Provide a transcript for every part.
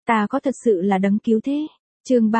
Ta có thật sự là đấng cứu thế. Chương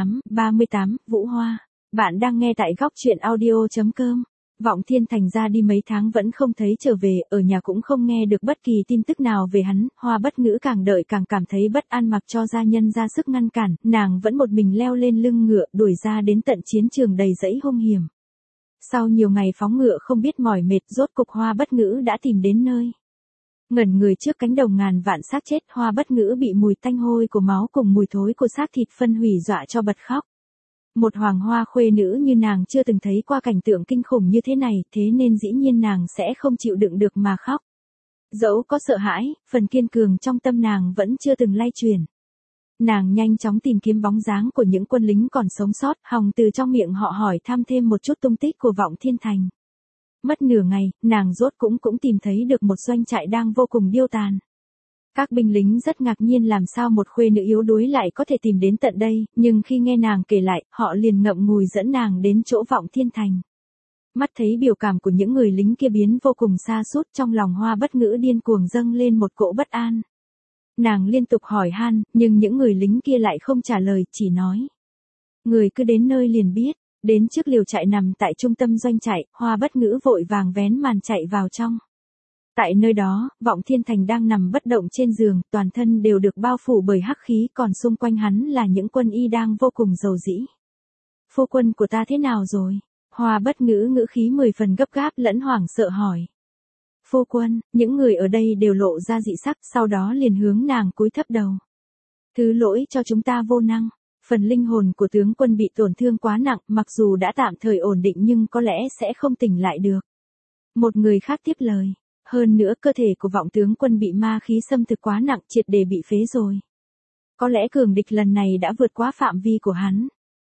38, Vũ Hoa. Bạn đang nghe tại góc truyện audio.com. Vọng Thiên Thành ra đi mấy tháng vẫn không thấy trở về, ở nhà cũng không nghe được bất kỳ tin tức nào về hắn. Hoa Bất Ngữ càng đợi càng cảm thấy bất an, mặc cho gia nhân ra sức ngăn cản, nàng vẫn một mình leo lên lưng ngựa đuổi ra đến tận chiến trường đầy dẫy hung hiểm. Sau nhiều ngày phóng ngựa không biết mỏi mệt, rốt cục Hoa Bất Ngữ đã tìm đến nơi. Ngẩn người trước cánh đồng ngàn vạn xác chết, Hoa Bất Ngữ bị mùi tanh hôi của máu cùng mùi thối của xác thịt phân hủy dọa cho bật khóc. Một hoàng hoa khuê nữ như nàng chưa từng thấy qua cảnh tượng kinh khủng như thế này, thế nên dĩ nhiên nàng sẽ không chịu đựng được mà khóc. Dẫu có sợ hãi, phần kiên cường trong tâm nàng vẫn chưa từng lay chuyển. Nàng nhanh chóng tìm kiếm bóng dáng của những quân lính còn sống sót, hòng từ trong miệng họ hỏi thăm thêm một chút tung tích của Vọng Thiên Thành. Mất nửa ngày, nàng rốt cũng tìm thấy được một doanh trại đang vô cùng điêu tàn. Các binh lính rất ngạc nhiên làm sao một khuê nữ yếu đuối lại có thể tìm đến tận đây, nhưng khi nghe nàng kể lại, họ liền ngậm ngùi dẫn nàng đến chỗ Vọng Thiên Thành. Mắt thấy biểu cảm của những người lính kia biến vô cùng sa sút, trong lòng Hoa Bất Ngữ điên cuồng dâng lên một cỗ bất an. Nàng liên tục hỏi han, nhưng những người lính kia lại không trả lời, chỉ nói: người cứ đến nơi liền biết. Đến trước liều trại nằm tại trung tâm doanh trại, Hoa Bất Ngữ vội vàng vén màn chạy vào trong. Tại nơi đó, Vọng Thiên Thành đang nằm bất động trên giường, toàn thân đều được bao phủ bởi hắc khí, còn xung quanh hắn là những quân y đang vô cùng rầu rĩ. Phu quân của ta thế nào rồi? Hoa Bất Ngữ ngữ khí 10 phần gấp gáp lẫn hoảng sợ hỏi. Phu quân, những người ở đây đều lộ ra dị sắc, sau đó liền hướng nàng cúi thấp đầu. Thứ lỗi cho chúng ta vô năng. Phần linh hồn của tướng quân bị tổn thương quá nặng, mặc dù đã tạm thời ổn định nhưng có lẽ sẽ không tỉnh lại được. Một người khác tiếp lời. Hơn nữa cơ thể của Vọng tướng quân bị ma khí xâm thực quá nặng, triệt để bị phế rồi. Có lẽ cường địch lần này đã vượt quá phạm vi của hắn.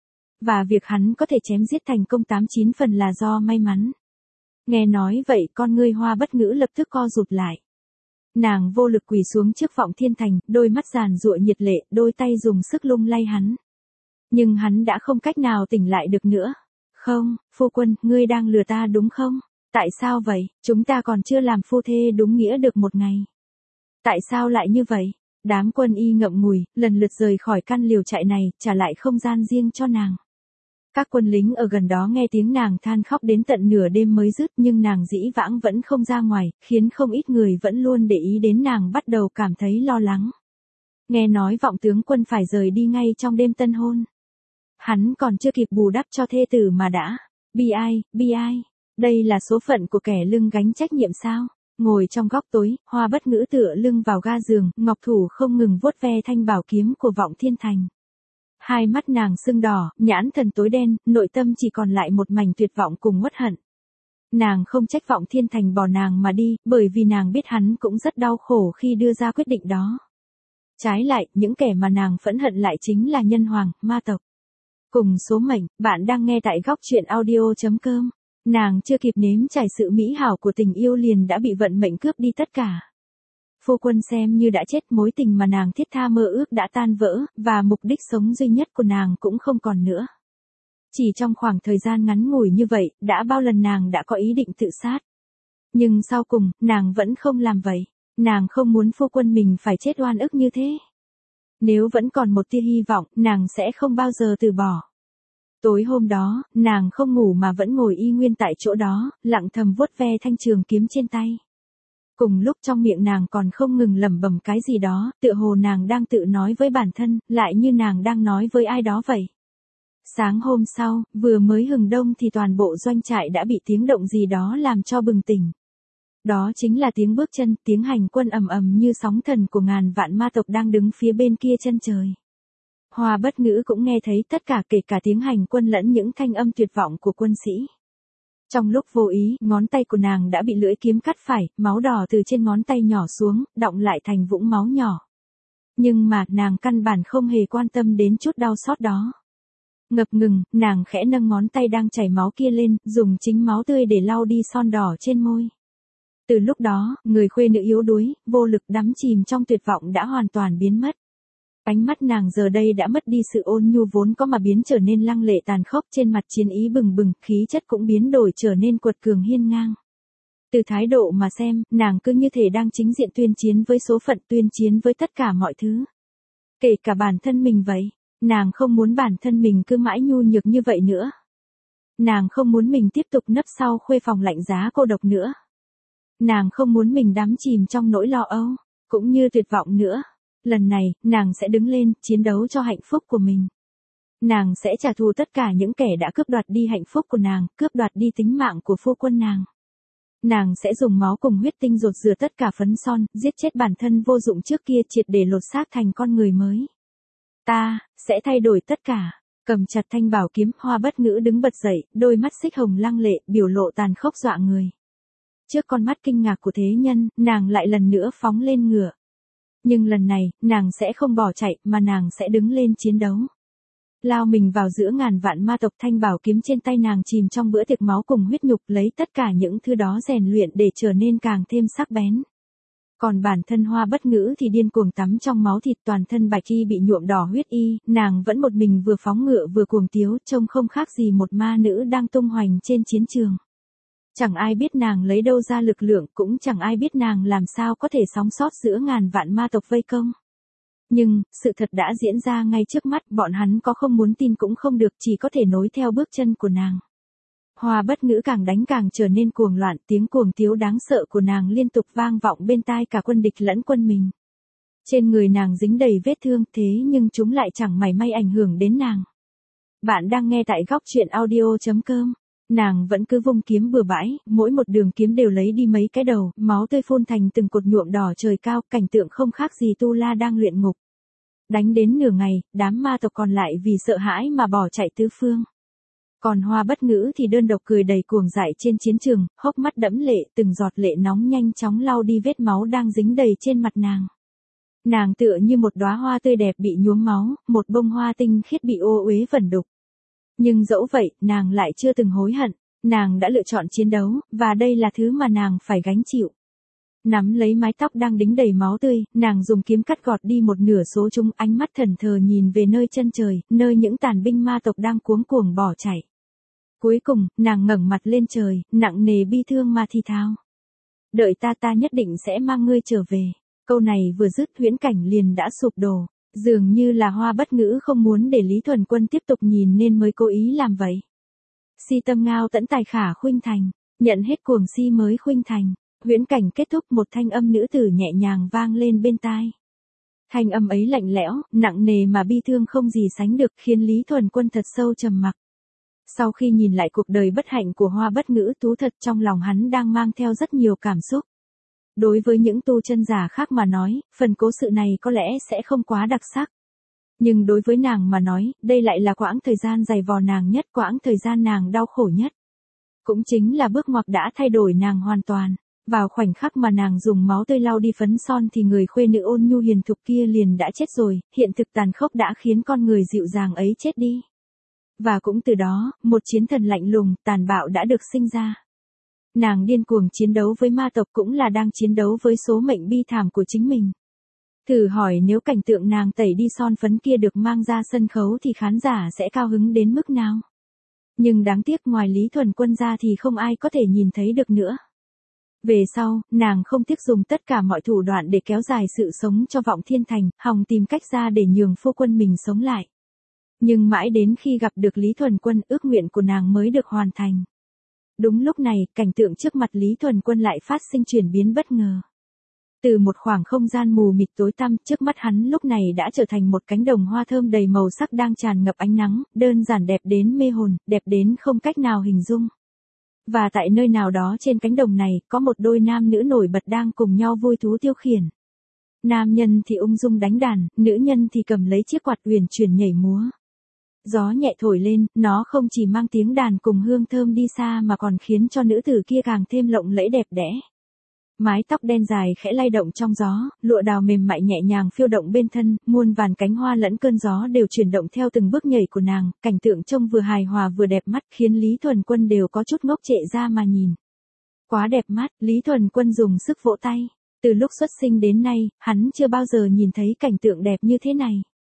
Và việc hắn có thể chém giết thành công 89 phần là do may mắn. Nghe nói vậy, con ngươi Hoa Bất Ngữ lập tức co rụt lại. Nàng vô lực quỳ xuống trước Vọng Thiên Thành, đôi mắt giàn giụa nhiệt lệ, đôi tay dùng sức lung lay hắn. Nhưng hắn đã không cách nào tỉnh lại được nữa. Không, phu quân, ngươi đang lừa ta đúng không? Tại sao vậy? Chúng ta còn chưa làm phu thê đúng nghĩa được một ngày. Tại sao lại như vậy? Đám quân y ngậm ngùi, lần lượt rời khỏi căn liều trại này, trả lại không gian riêng cho nàng. Các quân lính ở gần đó nghe tiếng nàng than khóc đến tận nửa đêm mới dứt, nhưng nàng dĩ vãng vẫn không ra ngoài, khiến không ít người vẫn luôn để ý đến nàng bắt đầu cảm thấy lo lắng. Nghe nói Vọng tướng quân phải rời đi ngay trong đêm tân hôn. Hắn còn chưa kịp bù đắp cho thê tử mà đã. Bi ai. Đây là số phận của kẻ lưng gánh trách nhiệm sao? Ngồi trong góc tối, Hoa Bất Ngữ tựa lưng vào ga giường, ngọc thủ không ngừng vuốt ve thanh bảo kiếm của Vọng Thiên Thành. Hai mắt nàng sưng đỏ, nhãn thần tối đen, nội tâm chỉ còn lại một mảnh tuyệt vọng cùng uất hận. Nàng không trách Vọng Thiên Thành bỏ nàng mà đi, bởi vì nàng biết hắn cũng rất đau khổ khi đưa ra quyết định đó. Trái lại, những kẻ mà nàng phẫn hận lại chính là nhân hoàng, ma tộc. Cùng số mệnh, bạn đang nghe tại góc truyện audio.com. Nàng chưa kịp nếm trải sự mỹ hảo của tình yêu liền đã bị vận mệnh cướp đi tất cả. Phu quân xem như đã chết, mối tình mà nàng thiết tha mơ ước đã tan vỡ, và mục đích sống duy nhất của nàng cũng không còn nữa. Chỉ trong khoảng thời gian ngắn ngủi như vậy, đã bao lần nàng đã có ý định tự sát. Nhưng sau cùng, nàng vẫn không làm vậy. Nàng không muốn phu quân mình phải chết oan ức như thế. Nếu vẫn còn một tia hy vọng, nàng sẽ không bao giờ từ bỏ. Tối hôm đó, nàng không ngủ mà vẫn ngồi y nguyên tại chỗ đó, lặng thầm vuốt ve thanh trường kiếm trên tay. Cùng lúc trong miệng nàng còn không ngừng lẩm bẩm cái gì đó, tựa hồ nàng đang tự nói với bản thân, lại như nàng đang nói với ai đó vậy. Sáng hôm sau, vừa mới hừng đông thì toàn bộ doanh trại đã bị tiếng động gì đó làm cho bừng tỉnh. Đó chính là tiếng bước chân, tiếng hành quân ầm ầm như sóng thần của ngàn vạn ma tộc đang đứng phía bên kia chân trời. Hoa Bất Ngữ cũng nghe thấy tất cả, kể cả tiếng hành quân lẫn những thanh âm tuyệt vọng của quân sĩ. Trong lúc vô ý, ngón tay của nàng đã bị lưỡi kiếm cắt phải, máu đỏ từ trên ngón tay nhỏ xuống, đọng lại thành vũng máu nhỏ. Nhưng mà, nàng căn bản không hề quan tâm đến chút đau xót đó. Ngập ngừng, nàng khẽ nâng ngón tay đang chảy máu kia lên, dùng chính máu tươi để lau đi son đỏ trên môi. Từ lúc đó, người khuê nữ yếu đuối, vô lực đắm chìm trong tuyệt vọng đã hoàn toàn biến mất. Ánh mắt nàng giờ đây đã mất đi sự ôn nhu vốn có mà biến trở nên lăng lệ tàn khốc, trên mặt chiến ý bừng bừng, khí chất cũng biến đổi trở nên quật cường hiên ngang. Từ thái độ mà xem, nàng cứ như thể đang chính diện tuyên chiến với số phận, tuyên chiến với tất cả mọi thứ. Kể cả bản thân mình vậy, nàng không muốn bản thân mình cứ mãi nhu nhược như vậy nữa. Nàng không muốn mình tiếp tục nấp sau khuê phòng lạnh giá cô độc nữa. Nàng không muốn mình đắm chìm trong nỗi lo âu, cũng như tuyệt vọng nữa. Lần này, nàng sẽ đứng lên, chiến đấu cho hạnh phúc của mình. Nàng sẽ trả thù tất cả những kẻ đã cướp đoạt đi hạnh phúc của nàng, cướp đoạt đi tính mạng của phu quân nàng. Nàng sẽ dùng máu cùng huyết tinh rột rửa tất cả phấn son, giết chết bản thân vô dụng trước kia triệt để lột xác thành con người mới. Ta, sẽ thay đổi tất cả. Cầm chặt thanh bảo kiếm, Hoa Bất Ngữ đứng bật dậy, đôi mắt xích hồng lăng lệ, biểu lộ tàn khốc dọa người. Trước con mắt kinh ngạc của thế nhân, nàng lại lần nữa phóng lên ngựa. Nhưng lần này, nàng sẽ không bỏ chạy, mà nàng sẽ đứng lên chiến đấu. Lao mình vào giữa ngàn vạn ma tộc, thanh bảo kiếm trên tay nàng chìm trong bữa tiệc máu cùng huyết nhục, lấy tất cả những thứ đó rèn luyện để trở nên càng thêm sắc bén. Còn bản thân Hoa Bất Ngữ thì điên cuồng tắm trong máu thịt, toàn thân bạch y bị nhuộm đỏ huyết y, nàng vẫn một mình vừa phóng ngựa vừa cuồng tiếu, trông không khác gì một ma nữ đang tung hoành trên chiến trường. Chẳng ai biết nàng lấy đâu ra lực lượng, cũng chẳng ai biết nàng làm sao có thể sống sót giữa ngàn vạn ma tộc vây công. Nhưng, sự thật đã diễn ra ngay trước mắt, bọn hắn có không muốn tin cũng không được, chỉ có thể nối theo bước chân của nàng. Hoa Bất Ngữ càng đánh càng trở nên cuồng loạn, tiếng cuồng tiếu đáng sợ của nàng liên tục vang vọng bên tai cả quân địch lẫn quân mình. Trên người nàng dính đầy vết thương, thế nhưng chúng lại chẳng mảy may ảnh hưởng đến nàng. Bạn đang nghe tại góc truyện audio.com. Nàng vẫn cứ vung kiếm bừa bãi, mỗi một đường kiếm đều lấy đi mấy cái đầu, máu tươi phun thành từng cột nhuộm đỏ trời cao, cảnh tượng không khác gì Tu La đang luyện ngục. Đánh đến nửa ngày, đám ma tộc còn lại vì sợ hãi mà bỏ chạy tứ phương. Còn Hoa Bất Ngữ thì đơn độc cười đầy cuồng dại trên chiến trường, hốc mắt đẫm lệ, từng giọt lệ nóng nhanh chóng lau đi vết máu đang dính đầy trên mặt nàng. Nàng tựa như một đóa hoa tươi đẹp bị nhuốm máu, một bông hoa tinh khiết bị ô uế vẩn đục. Nhưng dẫu vậy, nàng lại chưa từng hối hận, nàng đã lựa chọn chiến đấu, và đây là thứ mà nàng phải gánh chịu. Nắm lấy mái tóc đang đính đầy máu tươi, nàng dùng kiếm cắt gọt đi một nửa số chúng, ánh mắt thẫn thờ nhìn về nơi chân trời, nơi những tàn binh ma tộc đang cuống cuồng bỏ chạy. Cuối cùng, nàng ngẩng mặt lên trời, nặng nề bi thương mà thì thào. Đợi ta nhất định sẽ mang ngươi trở về. Câu này vừa dứt, huyễn cảnh liền đã sụp đổ. Dường như là Hoa Bất Ngữ không muốn để Lý Thuần Quân tiếp tục nhìn nên mới cố ý làm vậy. Si tâm ngao tẫn tài khả khuynh thành, nhận hết cuồng si mới khuynh thành. Huyễn cảnh kết thúc, một thanh âm nữ tử nhẹ nhàng vang lên bên tai. Thanh âm ấy lạnh lẽo, nặng nề mà bi thương không gì sánh được, khiến Lý Thuần Quân thật sâu trầm mặc. Sau khi nhìn lại cuộc đời bất hạnh của Hoa Bất Ngữ, thú thật trong lòng hắn đang mang theo rất nhiều cảm xúc. Đối với những tu chân giả khác mà nói, phần cố sự này có lẽ sẽ không quá đặc sắc. Nhưng đối với nàng mà nói, đây lại là quãng thời gian dày vò nàng nhất, quãng thời gian nàng đau khổ nhất. Cũng chính là bước ngoặt đã thay đổi nàng hoàn toàn. Vào khoảnh khắc mà nàng dùng máu tươi lau đi phấn son thì người khuê nữ ôn nhu hiền thục kia liền đã chết rồi, hiện thực tàn khốc đã khiến con người dịu dàng ấy chết đi. Và cũng từ đó, một chiến thần lạnh lùng, tàn bạo đã được sinh ra. Nàng điên cuồng chiến đấu với ma tộc, cũng là đang chiến đấu với số mệnh bi thảm của chính mình. Thử hỏi nếu cảnh tượng nàng tẩy đi son phấn kia được mang ra sân khấu thì khán giả sẽ cao hứng đến mức nào? Nhưng đáng tiếc ngoài Lý Thuần Quân ra thì không ai có thể nhìn thấy được nữa. Về sau, nàng không tiếc dùng tất cả mọi thủ đoạn để kéo dài sự sống cho Vọng Thiên Thành, hòng tìm cách ra để nhường phu quân mình sống lại. Nhưng mãi đến khi gặp được Lý Thuần Quân, ước nguyện của nàng mới được hoàn thành. Đúng lúc này, cảnh tượng trước mặt Lý Thuần Quân lại phát sinh chuyển biến bất ngờ. Từ một khoảng không gian mù mịt tối tăm, trước mắt hắn lúc này đã trở thành một cánh đồng hoa thơm đầy màu sắc đang tràn ngập ánh nắng, đơn giản đẹp đến mê hồn, đẹp đến không cách nào hình dung. Và tại nơi nào đó trên cánh đồng này, có một đôi nam nữ nổi bật đang cùng nhau vui thú tiêu khiển. Nam nhân thì ung dung đánh đàn, nữ nhân thì cầm lấy chiếc quạt uyển chuyển nhảy múa. Gió nhẹ thổi lên, nó không chỉ mang tiếng đàn cùng hương thơm đi xa mà còn khiến cho nữ tử kia càng thêm lộng lẫy đẹp đẽ. Mái tóc đen dài khẽ lay động trong gió, lụa đào mềm mại nhẹ nhàng phiêu động bên thân, muôn vàn cánh hoa lẫn cơn gió đều chuyển động theo từng bước nhảy của nàng, cảnh tượng trông vừa hài hòa vừa đẹp mắt khiến Lý Thuần Quân đều có chút ngốc trệ ra mà nhìn. Quá đẹp mắt, Lý Thuần Quân dùng sức vỗ tay. Từ lúc xuất sinh đến nay, hắn chưa bao giờ nhìn thấy cảnh tượng đẹp như thế này.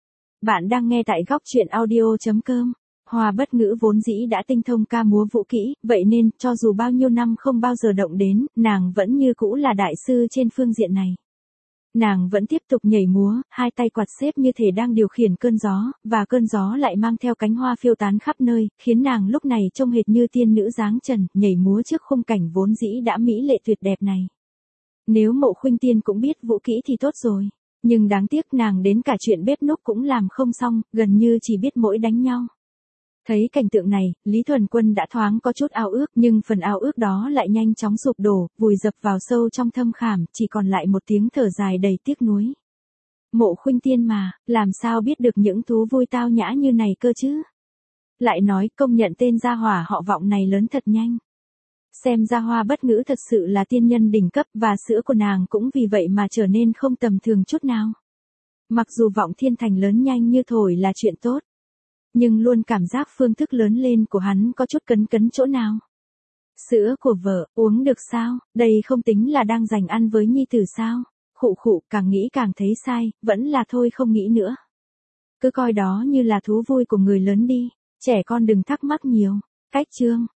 Bạn đang nghe tại góc truyện audio.com. Hoa Bất Ngữ vốn dĩ đã tinh thông ca múa vũ kỹ, vậy nên, cho dù bao nhiêu năm không bao giờ động đến, nàng vẫn như cũ là đại sư trên phương diện này. Nàng vẫn tiếp tục nhảy múa, hai tay quạt xếp như thể đang điều khiển cơn gió, và cơn gió lại mang theo cánh hoa phiêu tán khắp nơi, khiến nàng lúc này trông hệt như tiên nữ dáng trần, nhảy múa trước khung cảnh vốn dĩ đã mỹ lệ tuyệt đẹp này. Nếu Mộ Khuynh Tiên cũng biết vũ kỹ thì tốt rồi. Nhưng đáng tiếc nàng đến cả chuyện bếp núc cũng làm không xong, gần như chỉ biết mỗi đánh nhau. Thấy cảnh tượng này, Lý Thuần Quân đã thoáng có chút ao ước, nhưng phần ao ước đó lại nhanh chóng sụp đổ, vùi dập vào sâu trong thâm khảm, chỉ còn lại một tiếng thở dài đầy tiếc nuối. Mộ Khuynh Tiên mà, làm sao biết được những thú vui tao nhã như này cơ chứ? Lại nói công nhận tên gia hỏa họ Vọng này lớn thật nhanh. Xem ra Hoa Bất Ngữ thật sự là tiên nhân đỉnh cấp và sữa của nàng cũng vì vậy mà trở nên không tầm thường chút nào. Mặc dù Vọng Thiên Thành lớn nhanh như thổi là chuyện tốt, nhưng luôn cảm giác phương thức lớn lên của hắn có chút cấn cấn chỗ nào. Sữa của vợ, uống được sao, đây không tính là đang dành ăn với nhi tử sao? Khụ khụ, càng nghĩ càng thấy sai, vẫn là thôi không nghĩ nữa. Cứ coi đó như là thú vui của người lớn đi, trẻ con đừng thắc mắc nhiều. Cách chương